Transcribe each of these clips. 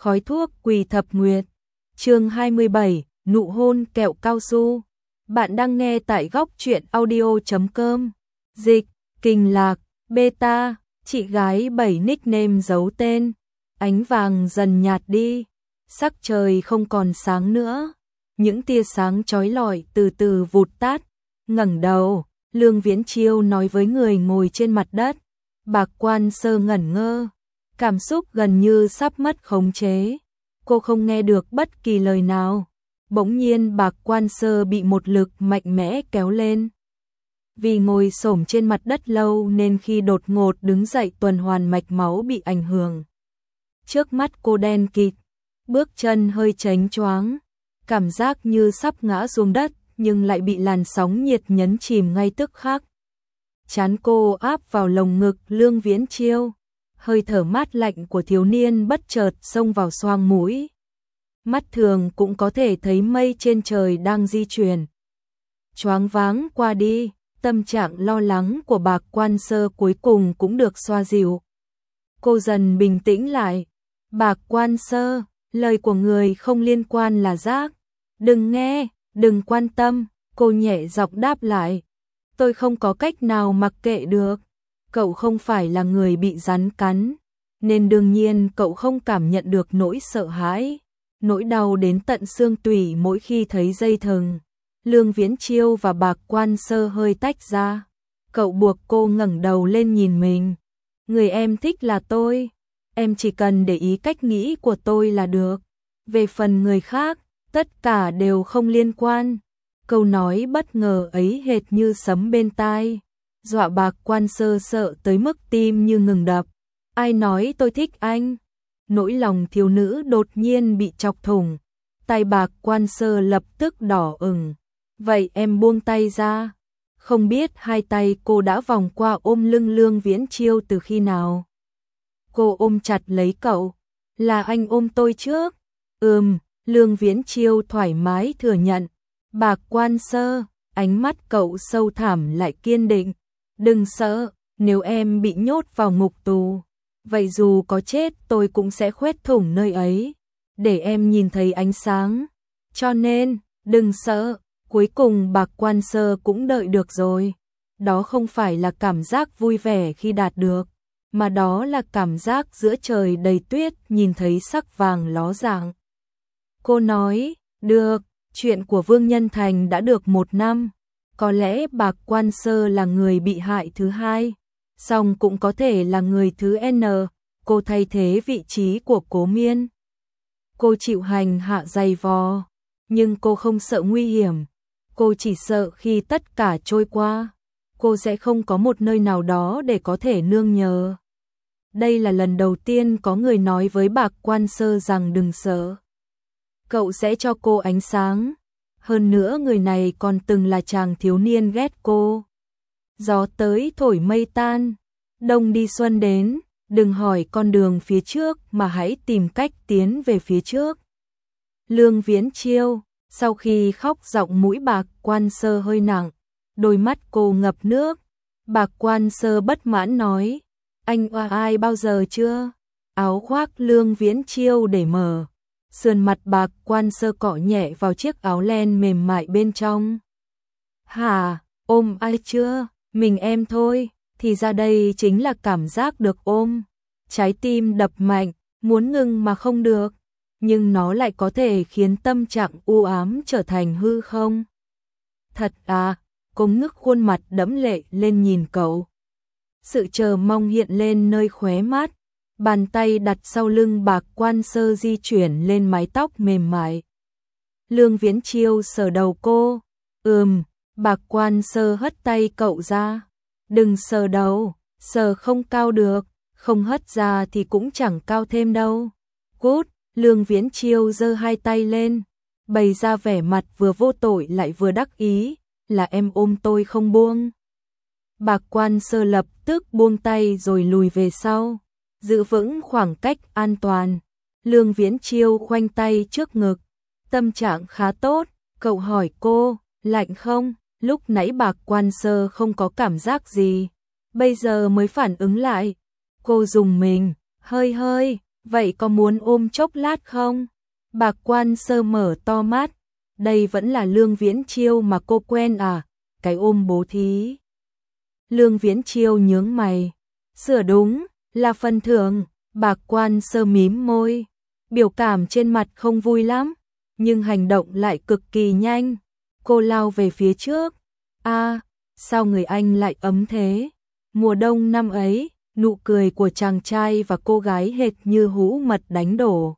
khói thuốc Quỳ Thập Nguyệt. Chương 27, nụ hôn kẹo cao su. Bạn đang nghe tại góc truyện audio.com. Dịch, Kình Lạc, Beta, chị gái 7 nickname giấu tên. Ánh vàng dần nhạt đi, sắc trời không còn sáng nữa. Những tia sáng chói lọi từ từ vụt tắt. Ngẩng đầu, Lương Viễn Chiêu nói với người ngồi trên mặt đất. Bạc Quan Sơ ngẩn ngơ, cảm xúc gần như sắp mất khống chế. Cô không nghe được bất kỳ lời nào. Bỗng nhiên Bạc Quan Sơ bị một lực mạnh mẽ kéo lên. Vì ngồi xổm trên mặt đất lâu nên khi đột ngột đứng dậy tuần hoàn mạch máu bị ảnh hưởng. Trước mắt cô đen kịt, bước chân hơi chánh choáng, cảm giác như sắp ngã xuống đất nhưng lại bị làn sóng nhiệt nhấn chìm ngay tức khắc. Trán cô áp vào lồng ngực Lương Viễn Chiêu, hơi thở mát lạnh của thiếu niên bất chợt xông vào xoang mũi. Mắt thường cũng có thể thấy mây trên trời đang di chuyển. Choáng váng qua đi, tâm trạng lo lắng của Bạc Quan Sơ cuối cùng cũng được xoa dịu. Cô dần bình tĩnh lại. Bạc Quan Sơ, lời của người không liên quan là rác. Đừng nghe, đừng quan tâm, cô nhẹ giọng đáp lại. Tôi không có cách nào mặc kệ được. Cậu không phải là người bị rắn cắn, nên đương nhiên cậu không cảm nhận được nỗi sợ hãi, nỗi đau đến tận xương tủy mỗi khi thấy dây thừng. Lương Viễn Chiêu và Bạc Quan Sơ hơi tách ra. Cậu buộc cô ngẩng đầu lên nhìn mình. Người em thích là tôi. Em chỉ cần để ý cách nghĩ của tôi là được. Về phần người khác, tất cả đều không liên quan. Câu nói bất ngờ ấy hệt như sấm bên tai, dọa Bạc Quan Sơ sợ tới mức tim như ngừng đập. Ai nói tôi thích anh? Nỗi lòng thiếu nữ đột nhiên bị chọc thủng. Tay Bạc Quan Sơ lập tức đỏ ửng. Vậy em buông tay ra. Không biết hai tay cô đã vòng qua ôm lưng Lương Viễn Chiêu từ khi nào. Cô ôm chặt lấy cậu. Là anh ôm tôi trước. Lương Viễn Chiêu thoải mái thừa nhận. Bạc Quan Sơ, ánh mắt cậu sâu thẳm lại kiên định. Đừng sợ, nếu em bị nhốt vào ngục tù, vậy dù có chết tôi cũng sẽ khoét thủng nơi ấy, để em nhìn thấy ánh sáng. Cho nên, đừng sợ. Cuối cùng Bạc Quan Sơ cũng đợi được rồi. Đó không phải là cảm giác vui vẻ khi đạt được, mà đó là cảm giác giữa trời đầy tuyết nhìn thấy sắc vàng ló dạng. Cô nói, được, chuyện của Vương Nhân Thành đã được 1 năm. Có lẽ Bạc Quan Sơ là người bị hại thứ hai, song cũng có thể là người thứ N. Cô thay thế vị trí của Cố Miên. Cô chịu hành hạ dày vò, nhưng cô không sợ nguy hiểm. Cô chỉ sợ khi tất cả trôi qua, cô sẽ không có một nơi nào đó để có thể nương nhờ. Đây là lần đầu tiên có người nói với Bạc Quan Sơ rằng đừng sợ. Cậu sẽ cho cô ánh sáng. Hơn nữa người này còn từng là chàng thiếu niên ghét cô. Gió tới thổi mây tan, đông đi xuân đến, đừng hỏi con đường phía trước mà hãy tìm cách tiến về phía trước. Lương Viễn Chiêu, sau khi khóc giọng mũi Bạc Quan Sơ hơi nặng, đôi mắt cô ngập nước. Bạc Quan Sơ bất mãn nói, anh oa ai bao giờ chưa? Áo khoác Lương Viễn Chiêu để mở. Sườn mặt Bạc Quan Sơ cọ nhẹ vào chiếc áo len mềm mại bên trong. Hả, ôm ai chưa? Mình em thôi. Thì ra đây chính là cảm giác được ôm. Trái tim đập mạnh, muốn ngừng mà không được. Nhưng nó lại có thể khiến tâm trạng u ám trở thành hư không? Thật à? Cô ngước khuôn mặt đẫm lệ lên nhìn cậu. Sự chờ mong hiện lên nơi khóe mắt. Bàn tay đặt sau lưng Bạc Quan Sơ di chuyển lên mái tóc mềm mại. Lương Viễn Chiêu sờ đầu cô. Bạc Quan Sơ hất tay cậu ra. Đừng sờ đầu, sờ không cao được, không hất ra thì cũng chẳng cao thêm đâu. Cút, Lương Viễn Chiêu giơ hai tay lên, bày ra vẻ mặt vừa vô tội lại vừa đắc ý, là em ôm tôi không buông. Bạc Quan Sơ lập tức buông tay rồi lùi về sau, giữ vững khoảng cách an toàn. Lương Viễn Chiêu khoanh tay trước ngực, tâm trạng khá tốt. Cậu hỏi cô, lạnh không? Lúc nãy Bạc Quan Sơ không có cảm giác gì, bây giờ mới phản ứng lại. Cô dùng mình, hơi, vậy có muốn ôm chốc lát không? Bạc Quan Sơ mở to mắt, đây vẫn là Lương Viễn Chiêu mà cô quen à, cái ôm bố thí. Lương Viễn Chiêu nhướng mày, sửa đúng, là phần thưởng. Bạc Quan Sơ mím môi, biểu cảm trên mặt không vui lắm, nhưng hành động lại cực kỳ nhanh. Cô lao về phía trước. Sao người anh lại ấm thế? Mùa đông năm ấy, nụ cười của chàng trai và cô gái hệt như hũ mật đánh đổ.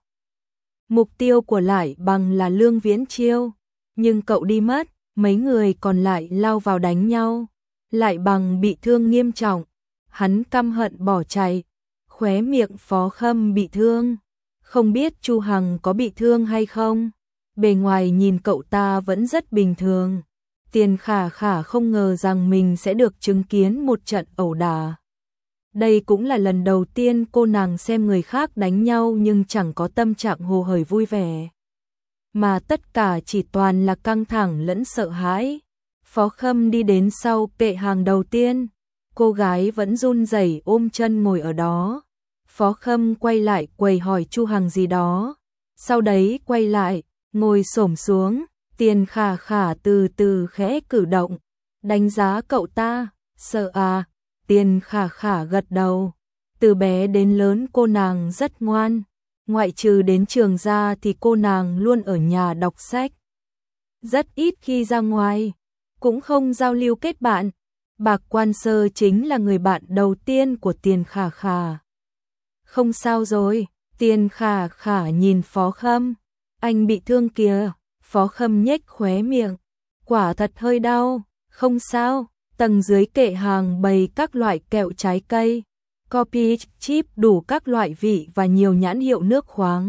Mục tiêu của Lại Bằng là Lương Viễn Chiêu, nhưng cậu đi mất, mấy người còn lại lao vào đánh nhau. Lại Bằng bị thương nghiêm trọng, hắn căm hận bỏ chạy. Khóe miệng Phó Khâm bị thương, không biết Chu Hằng có bị thương hay không. Bề ngoài nhìn cậu ta vẫn rất bình thường. Tiền Khả Khả không ngờ rằng mình sẽ được chứng kiến một trận ẩu đả. Đây cũng là lần đầu tiên cô nàng xem người khác đánh nhau nhưng chẳng có tâm trạng hồ hởi vui vẻ, mà tất cả chỉ toàn là căng thẳng lẫn sợ hãi. Phó Khâm đi đến sau kệ hàng đầu tiên, cô gái vẫn run rẩy ôm chân ngồi ở đó. Phó Khâm quay lại quầy hỏi Chu Hằng gì đó, sau đấy quay lại, ngồi xổm xuống. Tiền Khả Khả từ từ khẽ cử động, đánh giá cậu ta, sợ à? Tiền Khả Khả gật đầu, từ bé đến lớn cô nàng rất ngoan, ngoại trừ đến trường ra thì cô nàng luôn ở nhà đọc sách, rất ít khi ra ngoài, cũng không giao lưu kết bạn. Bạc Quan Sơ chính là người bạn đầu tiên của Tiền Khả Khả. Không sao rồi, Tiền Khả Khả nhìn Phó Khâm, anh bị thương kìa. Phó Khâm nhếch khóe miệng, quả thật hơi đau, không sao. Tầng dưới kệ hàng bày các loại kẹo trái cây, coffee chip đủ các loại vị và nhiều nhãn hiệu nước khoáng.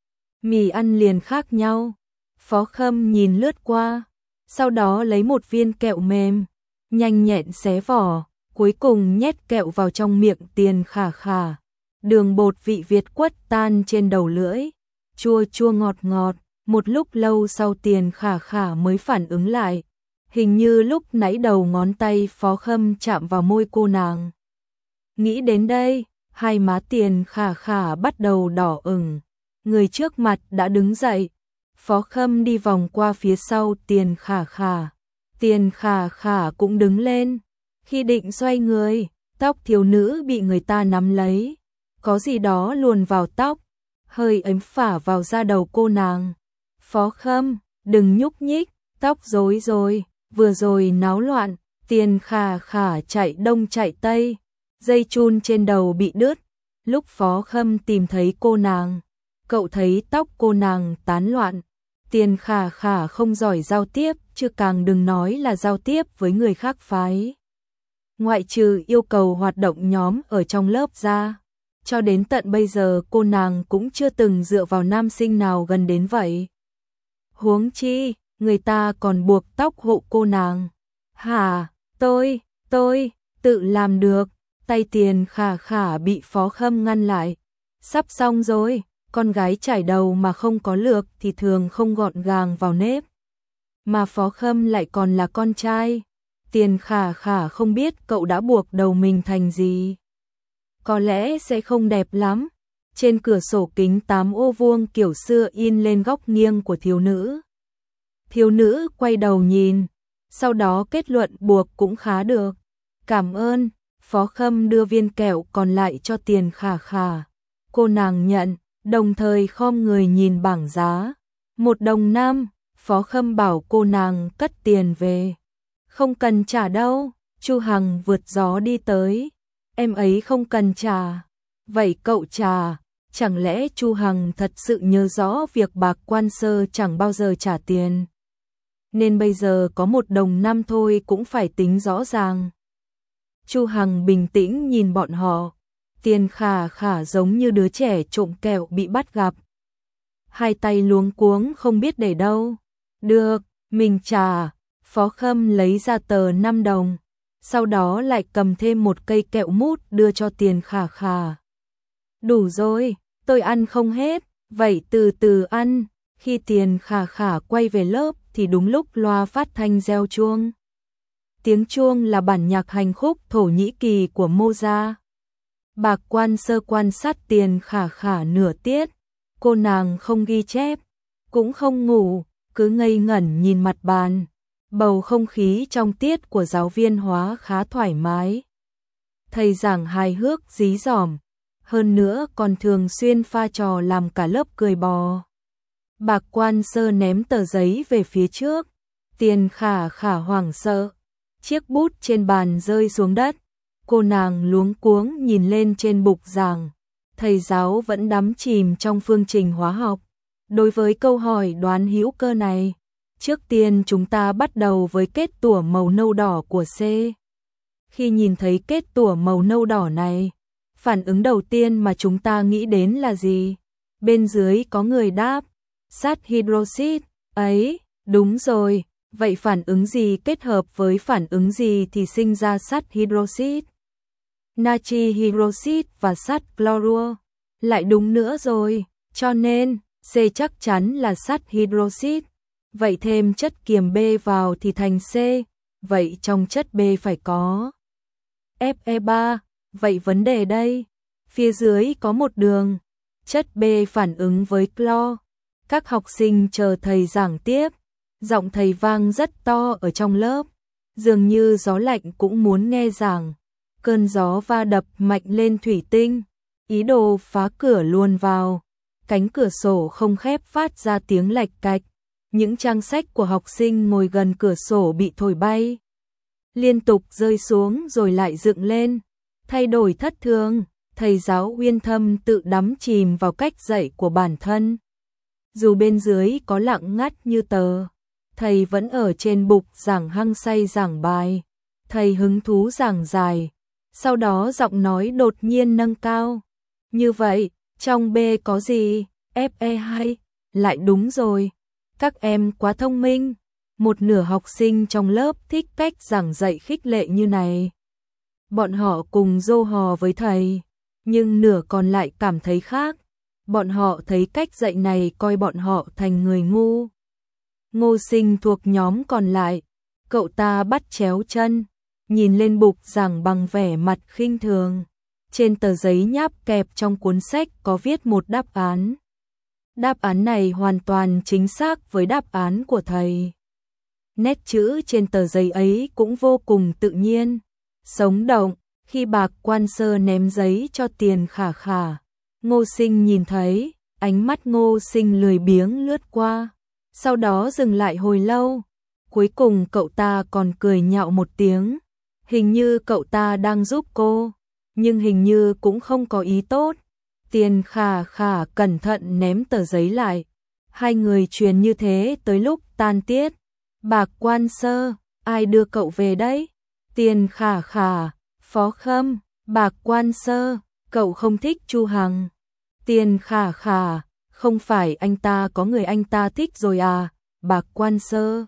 Mì ăn liền khác nhau. Phó Khâm nhìn lướt qua, sau đó lấy một viên kẹo mềm, nhanh nhẹn xé vỏ, cuối cùng nhét kẹo vào trong miệng Tiền Khả Khả. Đường bột vị Việt quất tan trên đầu lưỡi, chua chua ngọt ngọt. Một lúc lâu sau Tiền Khả Khả mới phản ứng lại, hình như lúc nãy đầu ngón tay Phó Khâm chạm vào môi cô nàng. Nghĩ đến đây, hai má Tiền Khả Khả bắt đầu đỏ ửng, người trước mặt đã đứng dậy. Phó Khâm đi vòng qua phía sau Tiền Khả Khả. Tiền Khả Khả cũng đứng lên, khi định xoay người, tóc thiếu nữ bị người ta nắm lấy, có gì đó luồn vào tóc, hơi ấm phả vào da đầu cô nàng. Phó Khâm, đừng nhúc nhích, tóc rối rồi, vừa rồi náo loạn. Tiền Khả Khả chạy đông chạy tây, dây chun trên đầu bị đứt. Lúc Phó Khâm tìm thấy cô nàng, cậu thấy tóc cô nàng tán loạn. Tiền Khả Khả không giỏi giao tiếp, chứ càng đừng nói là giao tiếp với người khác phái. Ngoại trừ yêu cầu hoạt động nhóm ở trong lớp ra, cho đến tận bây giờ cô nàng cũng chưa từng dựa vào nam sinh nào gần đến vậy. Huống chi, người ta còn buộc tóc hộ cô nàng. Hả, tôi, tự làm được. Tay Tiền Khả Khả bị Phó Khâm ngăn lại. Sắp xong rồi, con gái chải đầu mà không có lược thì thường không gọn gàng vào nếp. Mà Phó Khâm lại còn là con trai. Tiền Khả Khả không biết cậu đã buộc đầu mình thành gì. Có lẽ sẽ không đẹp lắm. Trên cửa sổ kính 8 ô vuông kiểu xưa in lên góc nghiêng của thiếu nữ. Thiếu nữ quay đầu nhìn, sau đó kết luận buộc cũng khá được. Cảm ơn. Phó Khâm đưa viên kẹo còn lại cho Tiền Khả Khả. Cô nàng nhận, đồng thời khom người nhìn bảng giá. 1 đồng 5, Phó Khâm bảo cô nàng cất tiền về. Không cần trả đâu. Chu Hằng vượt gió đi tới. Em ấy không cần trả. Vậy cậu trả. Chẳng lẽ Chu Hằng thật sự nhớ rõ việc Bạc Quan Sơ chẳng bao giờ trả tiền, nên bây giờ có 1 đồng 5 thôi cũng phải tính rõ ràng. Chu Hằng bình tĩnh nhìn bọn họ. Tiền Khả Khả giống như đứa trẻ trộm kẹo bị bắt gặp, hai tay luống cuống không biết để đâu. Được, mình trả. Phó Khâm lấy ra tờ 5 đồng, sau đó lại cầm thêm một cây kẹo mút đưa cho Tiền Khả Khả. Đủ rồi, tôi ăn không hết, vậy từ từ ăn. Khi Tiền Khả Khả quay về lớp thì đúng lúc loa phát thanh reo chuông. Tiếng chuông là bản nhạc hành khúc Thổ Nhĩ Kỳ của Mozart. Bạc Quan Sơ quan sát Tiền Khả Khả nửa tiết, cô nàng không ghi chép, cũng không ngủ, cứ ngây ngẩn nhìn mặt bàn. Bầu không khí trong tiết của giáo viên hóa khá thoải mái. Thầy giảng hài hước dí dỏm, hơn nữa còn thường xuyên pha trò làm cả lớp cười bò. Bạc Quan Sơ ném tờ giấy về phía trước, Tiền Khả Khả hoảng sợ, chiếc bút trên bàn rơi xuống đất, cô nàng luống cuống nhìn lên trên bục giảng, thầy giáo vẫn đắm chìm trong phương trình hóa học. Đối với câu hỏi đoán hữu cơ này, trước tiên chúng ta bắt đầu với kết tủa màu nâu đỏ của C. Khi nhìn thấy kết tủa màu nâu đỏ này, phản ứng đầu tiên mà chúng ta nghĩ đến là gì? Bên dưới có người đáp, sắt hydroxit. Ấy, đúng rồi, vậy phản ứng gì kết hợp với phản ứng gì thì sinh ra sắt hydroxit? Natri hydroxit và sắt clorua. Lại đúng nữa rồi, cho nên C chắc chắn là sắt hydroxit. Vậy thêm chất kiềm B vào thì thành C, vậy trong chất B phải có Fe3, vậy vấn đề đây, phía dưới có một đường, chất B phản ứng với clo. Các học sinh chờ thầy giảng tiếp, giọng thầy vang rất to ở trong lớp, dường như gió lạnh cũng muốn nghe giảng. Cơn gió va đập mạnh lên thủy tinh, ý đồ phá cửa luồn vào, cánh cửa sổ không khép phát ra tiếng lạch cạch. Những trang sách của học sinh ngồi gần cửa sổ bị thổi bay, liên tục rơi xuống rồi lại dựng lên, thay đổi thất thường. Thầy giáo Uyên Thâm tự đắm chìm vào cách dạy của bản thân. Dù bên dưới có lặng ngắt như tờ, thầy vẫn ở trên bục giảng hăng say giảng bài. Thầy hứng thú giảng dài, sau đó giọng nói đột nhiên nâng cao. Như vậy, trong B có gì? Fe2, lại đúng rồi. Các em quá thông minh, một nửa học sinh trong lớp thích cách giảng dạy khích lệ như này. Bọn họ cùng rô hò với thầy, nhưng nửa còn lại cảm thấy khác. Bọn họ thấy cách dạy này coi bọn họ thành người ngu. Ngô Sinh thuộc nhóm còn lại, cậu ta bắt chéo chân, nhìn lên bục giảng bằng vẻ mặt khinh thường. Trên tờ giấy nháp kẹp trong cuốn sách có viết một đáp án. Đáp án này hoàn toàn chính xác với đáp án của thầy. Nét chữ trên tờ giấy ấy cũng vô cùng tự nhiên, sống động. Khi Bạc Quan Sơ ném giấy cho Tiền Khả Khả, Ngô Sinh nhìn thấy, ánh mắt Ngô Sinh lười biếng lướt qua, sau đó dừng lại hồi lâu. Cuối cùng cậu ta còn cười nhạo một tiếng, hình như cậu ta đang giúp cô, nhưng hình như cũng không có ý tốt. Tiền Khả Khả cẩn thận ném tờ giấy lại. Hai người truyền như thế tới lúc tan tiết. Bạc Quan Sơ, ai đưa cậu về đấy? Tiền Khả Khả, Phó Khâm. Bạc Quan Sơ, cậu không thích Chu Hằng. Tiền Khả Khả, không phải anh ta có người anh ta thích rồi à? Bạc Quan Sơ,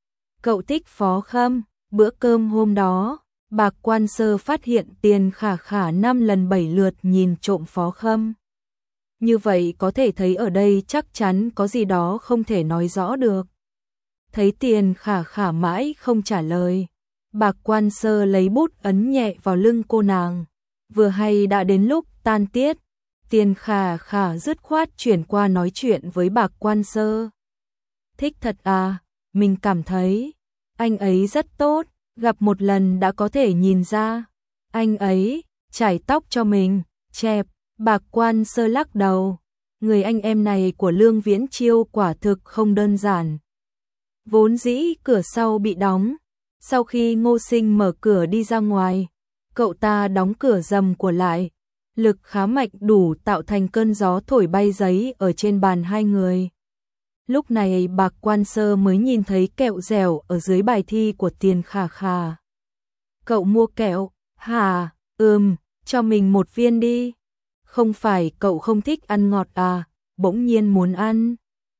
cậu thích Phó Khâm. Bữa cơm hôm đó, Bạc Quan Sơ phát hiện Tiền Khả Khả 5 lần 7 lượt nhìn trộm Phó Khâm. Như vậy có thể thấy ở đây chắc chắn có gì đó không thể nói rõ được. Thấy Tiền Khả Khả mãi không trả lời, Bạc Quan Sơ lấy bút ấn nhẹ vào lưng cô nàng. Vừa hay đã đến lúc tan tiết, Tiền Khả Khả dứt khoát chuyển qua nói chuyện với Bạc Quan Sơ. Thích thật à, mình cảm thấy anh ấy rất tốt, gặp một lần đã có thể nhìn ra. Anh ấy chải tóc cho mình, chẹp. Bạc Quan Sơ lắc đầu, người anh em này của Lương Viễn Chiêu quả thực không đơn giản. Vốn dĩ cửa sau bị đóng, sau khi Ngô Sinh mở cửa đi ra ngoài, cậu ta đóng cửa rầm của lại, lực khá mạnh đủ tạo thành cơn gió thổi bay giấy ở trên bàn hai người. Lúc này Bạc Quan Sơ mới nhìn thấy kẹo dẻo ở dưới bài thi của Tiền Khả Khả. Cậu mua kẹo, hả? Cho mình một viên đi. Không phải cậu không thích ăn ngọt à, bỗng nhiên muốn ăn.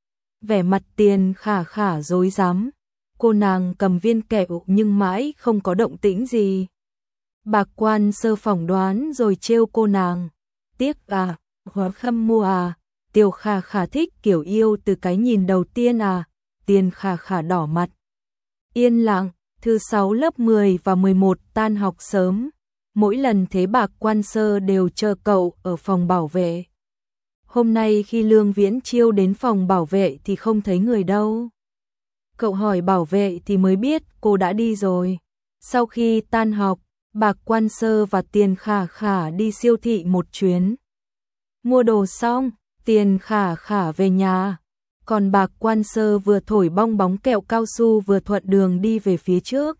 Vẻ mặt Tiền Khả Khả rối rắm, cô nàng cầm viên kẹo nhưng mãi không có động tĩnh gì. Bạc Quan Sơ phỏng đoán rồi trêu cô nàng. Tiếc à, Hóa Khâm mua à, Tiểu Khả Khả thích kiểu yêu từ cái nhìn đầu tiên à. Tiền Khả Khả đỏ mặt. Yên lặng, thứ 6 lớp 10 và 11 tan học sớm. mỗi lần thế Bạc Quan Sơ đều chờ cậu ở phòng bảo vệ. Hôm nay khi Lương Viễn Chiêu đến phòng bảo vệ thì không thấy người đâu. Cậu hỏi bảo vệ thì mới biết cô đã đi rồi. Sau khi tan học, Bạc Quan Sơ và Tiền Khả Khả đi siêu thị một chuyến. Mua đồ xong, Tiền Khả Khả về nhà. Còn Bạc Quan Sơ vừa thổi bong bóng kẹo cao su vừa thuận đường đi về phía trước.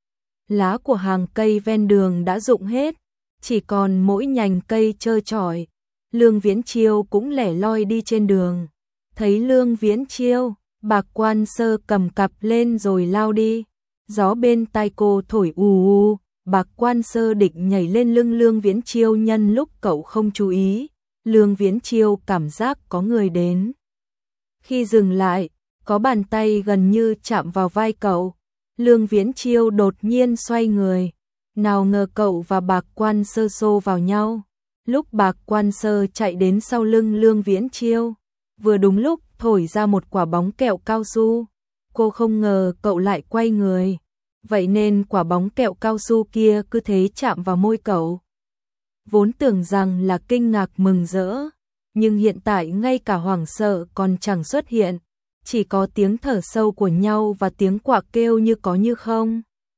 Lá của hàng cây ven đường đã rụng hết, chỉ còn mỗi nhành cây trơ trọi. Lương Viễn Chiêu cũng lẻ loi đi trên đường. Thấy Lương Viễn Chiêu, Bạc Quan Sơ cầm cặp lên rồi lao đi. Gió bên tai cô thổi ù ù, Bạc Quan Sơ định nhảy lên lưng Lương Viễn Chiêu nhân lúc cậu không chú ý. Lương Viễn Chiêu cảm giác có người đến. Khi dừng lại, có bàn tay gần như chạm vào vai cậu. Lương Viễn Chiêu đột nhiên xoay người. Nào ngờ cậu và Bạc Quan Sơ xô vào nhau. Lúc Bạc Quan Sơ chạy đến sau lưng Lương Viễn Chiêu, vừa đúng lúc thổi ra một quả bóng kẹo cao su. Cô không ngờ cậu lại quay người. Vậy nên quả bóng kẹo cao su kia cứ thế chạm vào môi cậu. Vốn tưởng rằng là kinh ngạc mừng rỡ, nhưng hiện tại ngay cả hoảng sợ còn chẳng xuất hiện. Chỉ có tiếng thở sâu của nhau và tiếng quạ kêu như có như không.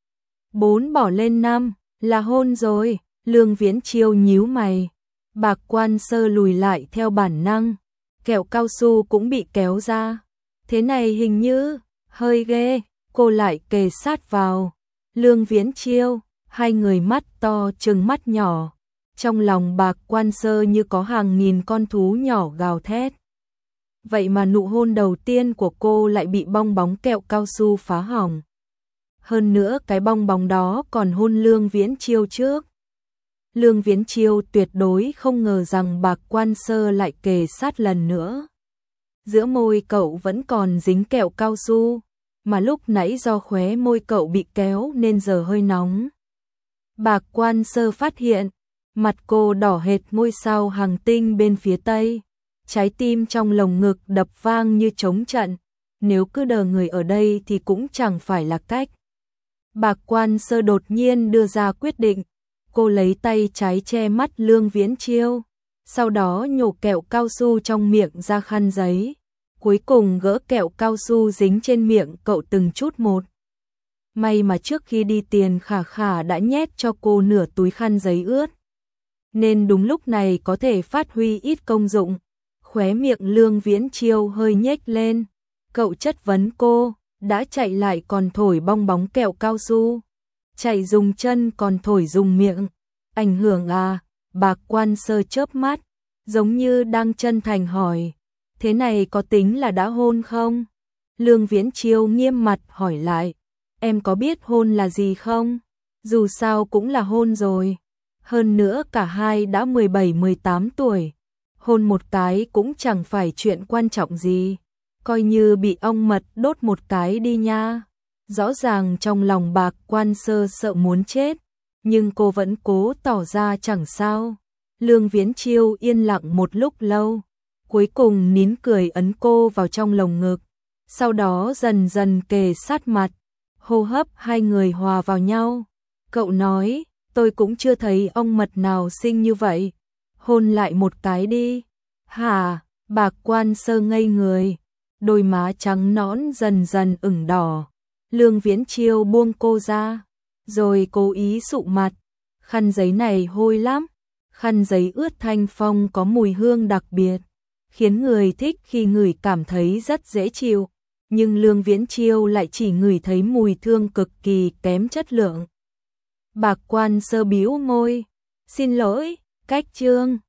4 bỏ lên 5, là hôn rồi. Lương Viễn Chiêu nhíu mày. Bạc Quan Sơ lùi lại theo bản năng. Kẹo cao su cũng bị kéo ra. Thế này hình như hơi ghê. Cô lại kề sát vào Lương Viễn Chiêu. Hai người mắt to trừng mắt nhỏ. Trong lòng Bạc Quan Sơ như có hàng nghìn con thú nhỏ gào thét. Vậy mà nụ hôn đầu tiên của cô lại bị bong bóng kẹo cao su phá hỏng. Hơn nữa cái bong bóng đó còn hôn Lương Viễn Chiêu trước. Lương Viễn Chiêu tuyệt đối không ngờ rằng Bạc Quan Sơ lại kề sát lần nữa. Giữa môi cậu vẫn còn dính kẹo cao su, mà lúc nãy do khóe môi cậu bị kéo nên giờ hơi nóng. Bạc Quan Sơ phát hiện, mặt cô đỏ hệt ngôi sao hàng tinh bên phía tây. Trái tim trong lồng ngực đập vang như trống trận. Nếu cứ đờ người ở đây thì cũng chẳng phải là cách. Bạc Quan Sơ đột nhiên đưa ra quyết định. Cô lấy tay trái che mắt Lương Viễn Chiêu, sau đó nhổ kẹo cao su trong miệng ra khăn giấy. Cuối cùng gỡ kẹo cao su dính trên miệng cậu từng chút một. May mà trước khi đi Tiền Khả Khả đã nhét cho cô nửa túi khăn giấy ướt, nên đúng lúc này có thể phát huy ít công dụng. Khóe miệng Lương Viễn Chiêu hơi nhếch lên. Cậu chất vấn cô, đã chạy lại còn thổi bong bóng kẹo cao su. Chạy dùng chân còn thổi dùng miệng. Ảnh hưởng à? Bạc Quan Sơ chớp mắt, giống như đang chân thành hỏi. Thế này có tính là đã hôn không? Lương Viễn Chiêu nghiêm mặt hỏi lại. Em có biết hôn là gì không? Dù sao cũng là hôn rồi. Hơn nữa cả hai đã 17-18 tuổi. Hôn một cái cũng chẳng phải chuyện quan trọng gì. Coi như bị ong mật đốt một cái đi nha. Rõ ràng trong lòng Bạc Quan Sơ sợ muốn chết, nhưng cô vẫn cố tỏ ra chẳng sao. Lương Viễn Chiêu yên lặng một lúc lâu, cuối cùng nín cười ấn cô vào trong lồng ngực, sau đó dần dần kề sát mặt, hô hấp hai người hòa vào nhau. Cậu nói, tôi cũng chưa thấy ong mật nào xinh như vậy, hôn lại một cái đi. Hả? Bạc Quan Sơ ngây người, đôi má trắng nõn dần dần ửng đỏ. Lương Viễn Chiêu buông cô ra, rồi cố ý sụ mặt. Khăn giấy này hôi lắm. Khăn giấy ướt thanh phong có mùi hương đặc biệt, khiến người thích khi ngửi cảm thấy rất dễ chịu. Nhưng Lương Viễn Chiêu lại chỉ ngửi thấy mùi thương cực kỳ kém chất lượng. Bạc Quan Sơ bĩu môi. Xin lỗi, cách chương.